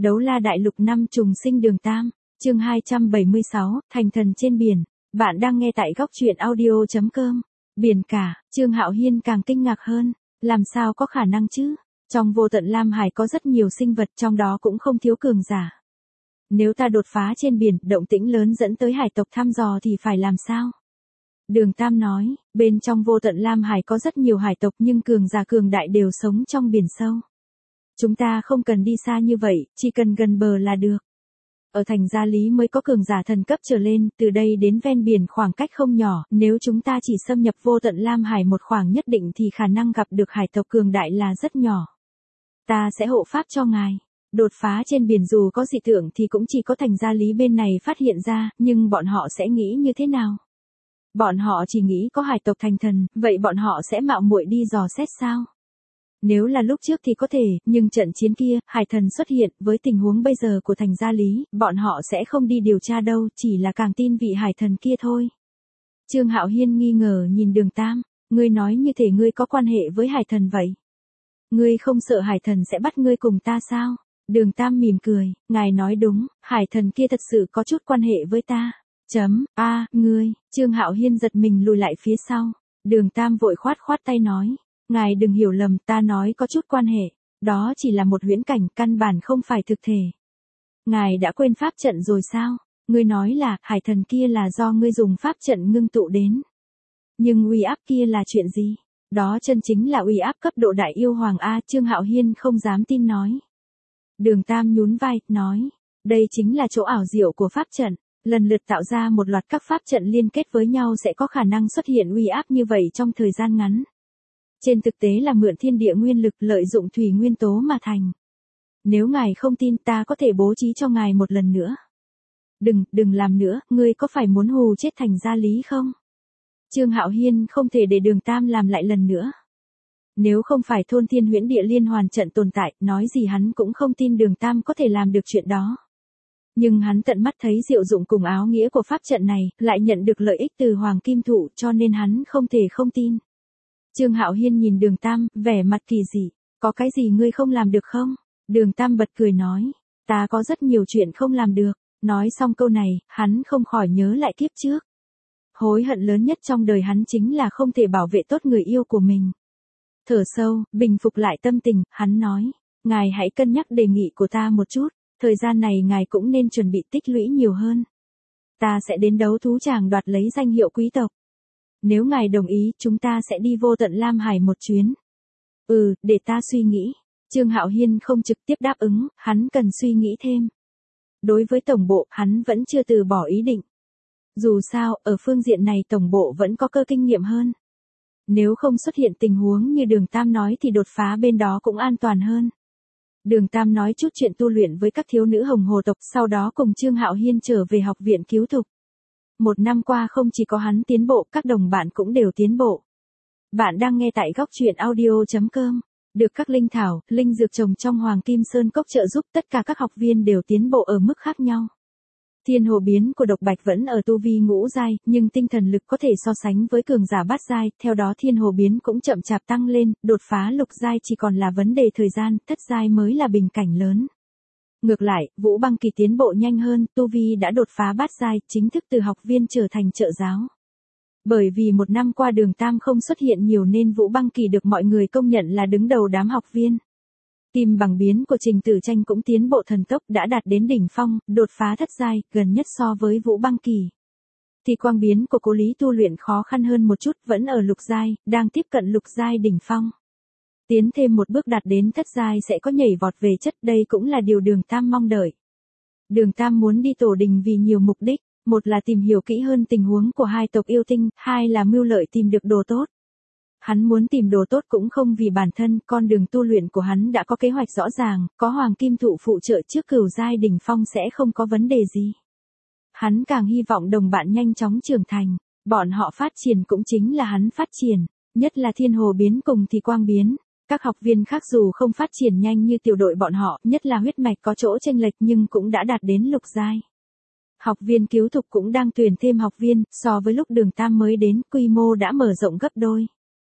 Đấu la đại lục năm trùng sinh đường Tam, chương 276, thành thần trên biển. Bạn đang nghe tại góc truyện audio.com. Biển cả, Trương Hạo Hiên càng kinh ngạc hơn. Làm sao có khả năng chứ? Trong vô tận Lam Hải có rất nhiều sinh vật, trong đó cũng không thiếu cường giả. Nếu ta đột phá trên biển, động tĩnh lớn dẫn tới hải tộc thăm dò thì phải làm sao? Đường Tam nói, bên trong vô tận Lam Hải có rất nhiều hải tộc nhưng cường giả cường đại đều sống trong biển sâu. Chúng ta không cần đi xa như vậy, chỉ cần gần bờ là được. Ở thành Gia Lý mới có cường giả thần cấp trở lên, từ đây đến ven biển khoảng cách không nhỏ, nếu chúng ta chỉ xâm nhập vô tận Lam Hải một khoảng nhất định thì khả năng gặp được hải tộc cường đại là rất nhỏ. Ta sẽ hộ pháp cho ngài. Đột phá trên biển dù có dị tượng thì cũng chỉ có thành Gia Lý bên này phát hiện ra, nhưng bọn họ sẽ nghĩ như thế nào? Bọn họ chỉ nghĩ có hải tộc thành thần, vậy bọn họ sẽ mạo muội đi dò xét sao? Nếu là lúc trước thì có thể, nhưng trận chiến kia, hải thần xuất hiện, với tình huống bây giờ của thành Gia Lý, bọn họ sẽ không đi điều tra đâu, chỉ là càng tin vị hải thần kia thôi. Trương Hạo Hiên nghi ngờ nhìn Đường Tam, ngươi nói như thể ngươi có quan hệ với hải thần vậy. Ngươi không sợ hải thần sẽ bắt ngươi cùng ta sao? Đường Tam mỉm cười, ngài nói đúng, hải thần kia thật sự có chút quan hệ với ta. Ngươi, Trương Hạo Hiên giật mình lùi lại phía sau. Đường Tam vội khoát tay nói, ngài đừng hiểu lầm, ta nói có chút quan hệ, đó chỉ là một huyễn cảnh, căn bản không phải thực thể. Ngài đã quên pháp trận rồi sao? Ngươi nói là, hải thần kia là do ngươi dùng pháp trận ngưng tụ đến. Nhưng uy áp kia là chuyện gì? Đó chân chính là uy áp cấp độ đại yêu hoàng A. Trương Hạo Hiên không dám tin nói. Đường Tam nhún vai, nói, đây chính là chỗ ảo diệu của pháp trận. Lần lượt tạo ra một loạt các pháp trận liên kết với nhau sẽ có khả năng xuất hiện uy áp như vậy trong thời gian ngắn. Trên thực tế là mượn thiên địa nguyên lực, lợi dụng thủy nguyên tố mà thành. Nếu ngài không tin, ta có thể bố trí cho ngài một lần nữa. Đừng làm nữa, ngươi có phải muốn hù chết thành Gia Lý không? Trương Hạo Hiên không thể để Đường Tam làm lại lần nữa. Nếu không phải thôn thiên huyễn địa liên hoàn trận tồn tại, nói gì hắn cũng không tin Đường Tam có thể làm được chuyện đó. Nhưng hắn tận mắt thấy diệu dụng cùng áo nghĩa của pháp trận này, lại nhận được lợi ích từ Hoàng Kim Thụ, cho nên hắn không thể không tin. Trương Hạo Hiên nhìn Đường Tam, vẻ mặt kỳ dị, có cái gì ngươi không làm được không? Đường Tam bật cười nói, ta có rất nhiều chuyện không làm được. Nói xong câu này, hắn không khỏi nhớ lại kiếp trước. Hối hận lớn nhất trong đời hắn chính là không thể bảo vệ tốt người yêu của mình. Thở sâu, bình phục lại tâm tình, hắn nói, ngài hãy cân nhắc đề nghị của ta một chút, thời gian này ngài cũng nên chuẩn bị tích lũy nhiều hơn. Ta sẽ đến đấu thú tràng đoạt lấy danh hiệu quý tộc. Nếu ngài đồng ý, chúng ta sẽ đi vô tận Lam Hải một chuyến. Để ta suy nghĩ. Trương Hạo Hiên không trực tiếp đáp ứng, hắn cần suy nghĩ thêm. Đối với tổng bộ, hắn vẫn chưa từ bỏ ý định. Dù sao, ở phương diện này tổng bộ vẫn có cơ kinh nghiệm hơn. Nếu không xuất hiện tình huống như Đường Tam nói thì đột phá bên đó cũng an toàn hơn. Đường Tam nói chút chuyện tu luyện với các thiếu nữ hồng hồ tộc, sau đó cùng Trương Hạo Hiên trở về học viện cứu thục. Một năm qua không chỉ có hắn tiến bộ, các đồng bạn cũng đều tiến bộ. Bạn đang nghe tại góc truyện audio.com. Được các linh thảo, linh dược trồng trong Hoàng Kim Sơn Cốc trợ giúp, tất cả các học viên đều tiến bộ ở mức khác nhau. Thiên hồ biến của Độc Bạch vẫn ở tu vi ngũ giai, nhưng tinh thần lực có thể so sánh với cường giả bát giai, theo đó thiên hồ biến cũng chậm chạp tăng lên, đột phá lục giai chỉ còn là vấn đề thời gian, thất giai mới là bình cảnh lớn. Ngược lại, Vũ Băng Kỳ tiến bộ nhanh hơn, tu vi đã đột phá bát giai, chính thức từ học viên trở thành trợ giáo. Bởi vì một năm qua Đường Tam không xuất hiện nhiều nên Vũ Băng Kỳ được mọi người công nhận là đứng đầu đám học viên. Kim bằng biến của Trình Tử Tranh cũng tiến bộ thần tốc, đã đạt đến đỉnh phong, đột phá thất giai, gần nhất so với Vũ Băng Kỳ. Thì quang biến của Cố Lý tu luyện khó khăn hơn một chút, vẫn ở lục giai, đang tiếp cận lục giai đỉnh phong. Tiến thêm một bước đạt đến thất giai sẽ có nhảy vọt về chất, đây cũng là điều Đường Tam mong đợi. Đường Tam muốn đi tổ đình vì nhiều mục đích, một là tìm hiểu kỹ hơn tình huống của hai tộc yêu tinh, hai là mưu lợi tìm được đồ tốt. Hắn muốn tìm đồ tốt cũng không vì bản thân, con đường tu luyện của hắn đã có kế hoạch rõ ràng, có Hoàng Kim Thụ phụ trợ trước cửu giai đỉnh phong sẽ không có vấn đề gì. Hắn càng hy vọng đồng bạn nhanh chóng trưởng thành, bọn họ phát triển cũng chính là hắn phát triển, nhất là thiên hồ biến cùng thì quang biến. Các học viên khác dù không phát triển nhanh như tiểu đội bọn họ, nhất là huyết mạch có chỗ chênh lệch nhưng cũng đã đạt đến lục giai. Học viên cứu thục cũng đang tuyển thêm học viên, so với lúc Đường Tam mới đến, quy mô đã mở rộng gấp đôi.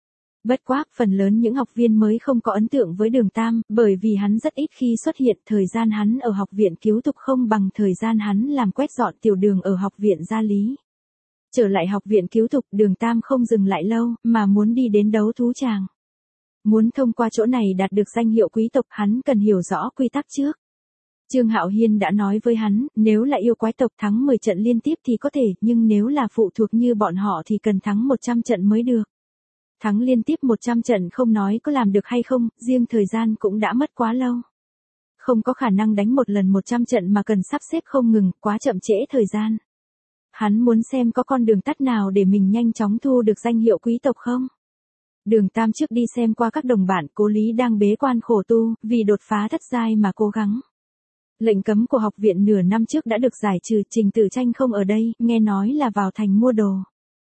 Bất quá, phần lớn những học viên mới không có ấn tượng với Đường Tam, bởi vì hắn rất ít khi xuất hiện, thời gian hắn ở học viện cứu tục không bằng thời gian hắn làm quét dọn tiểu đường ở học viện gia lý. Trở lại học viện cứu tục, Đường Tam không dừng lại lâu, mà muốn đi đến đấu thú tràng. Muốn thông qua chỗ này đạt được danh hiệu quý tộc, hắn cần hiểu rõ quy tắc trước. Trương Hạo Hiên đã nói với hắn, nếu là yêu quái tộc thắng 10 trận liên tiếp thì có thể, nhưng nếu là phụ thuộc như bọn họ thì cần thắng 100 trận mới được. Thắng liên tiếp 100 trận không nói có làm được hay không, riêng thời gian cũng đã mất quá lâu. Không có khả năng đánh một lần 100 trận mà cần sắp xếp không ngừng, quá chậm trễ thời gian. Hắn muốn xem có con đường tắt nào để mình nhanh chóng thu được danh hiệu quý tộc không. Đường Tam trước đi xem qua các đồng bạn, Cố Lý đang bế quan khổ tu, vì đột phá thất giai mà cố gắng. Lệnh cấm của học viện nửa năm trước đã được giải trừ, Trình Tử Tranh không ở đây, nghe nói là vào thành mua đồ.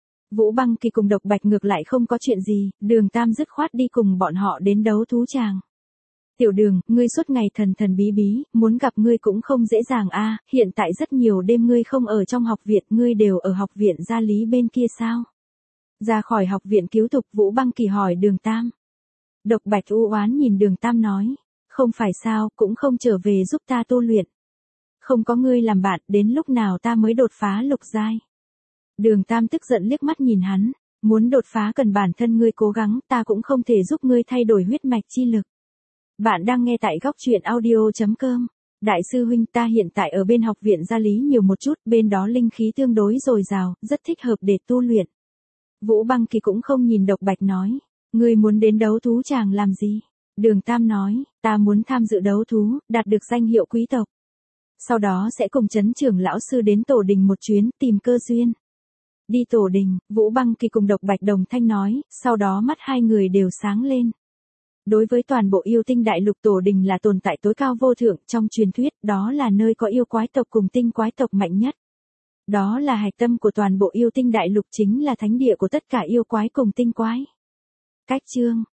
Vũ Băng Kỳ cùng Độc Bạch ngược lại không có chuyện gì, Đường Tam dứt khoát đi cùng bọn họ đến đấu thú tràng. Tiểu Đường, ngươi suốt ngày thần thần bí bí, muốn gặp ngươi cũng không dễ dàng a. Hiện tại rất nhiều đêm ngươi không ở trong học viện, ngươi đều ở học viện gia lý bên kia sao? Ra khỏi học viện cứu tục, Vũ Băng Kỳ hỏi Đường Tam. Độc Bạch u oán nhìn Đường Tam nói, không phải sao, cũng không trở về giúp ta tu luyện. Không có ngươi làm bạn, đến lúc nào ta mới đột phá lục giai? Đường Tam tức giận liếc mắt nhìn hắn, muốn đột phá cần bản thân ngươi cố gắng, ta cũng không thể giúp ngươi thay đổi huyết mạch chi lực. Bạn đang nghe tại góc truyện audio.com. Đại sư huynh, ta hiện tại ở bên học viện gia lý nhiều một chút, bên đó linh khí tương đối dồi dào, rất thích hợp để tu luyện. Vũ Băng Kỳ cũng không nhìn Độc Bạch nói, ngươi muốn đến đấu thú tràng làm gì? Đường Tam nói, ta muốn tham dự đấu thú, đạt được danh hiệu quý tộc. Sau đó sẽ cùng Trấn trưởng lão sư đến tổ đình một chuyến, tìm cơ duyên. Đi tổ đình, Vũ Băng Kỳ cùng Độc Bạch đồng thanh nói, sau đó mắt hai người đều sáng lên. Đối với toàn bộ yêu tinh đại lục, tổ đình là tồn tại tối cao vô thượng, trong truyền thuyết, đó là nơi có yêu quái tộc cùng tinh quái tộc mạnh nhất. Đó là hạch tâm của toàn bộ yêu tinh đại lục, chính là thánh địa của tất cả yêu quái cùng tinh quái. Cách chương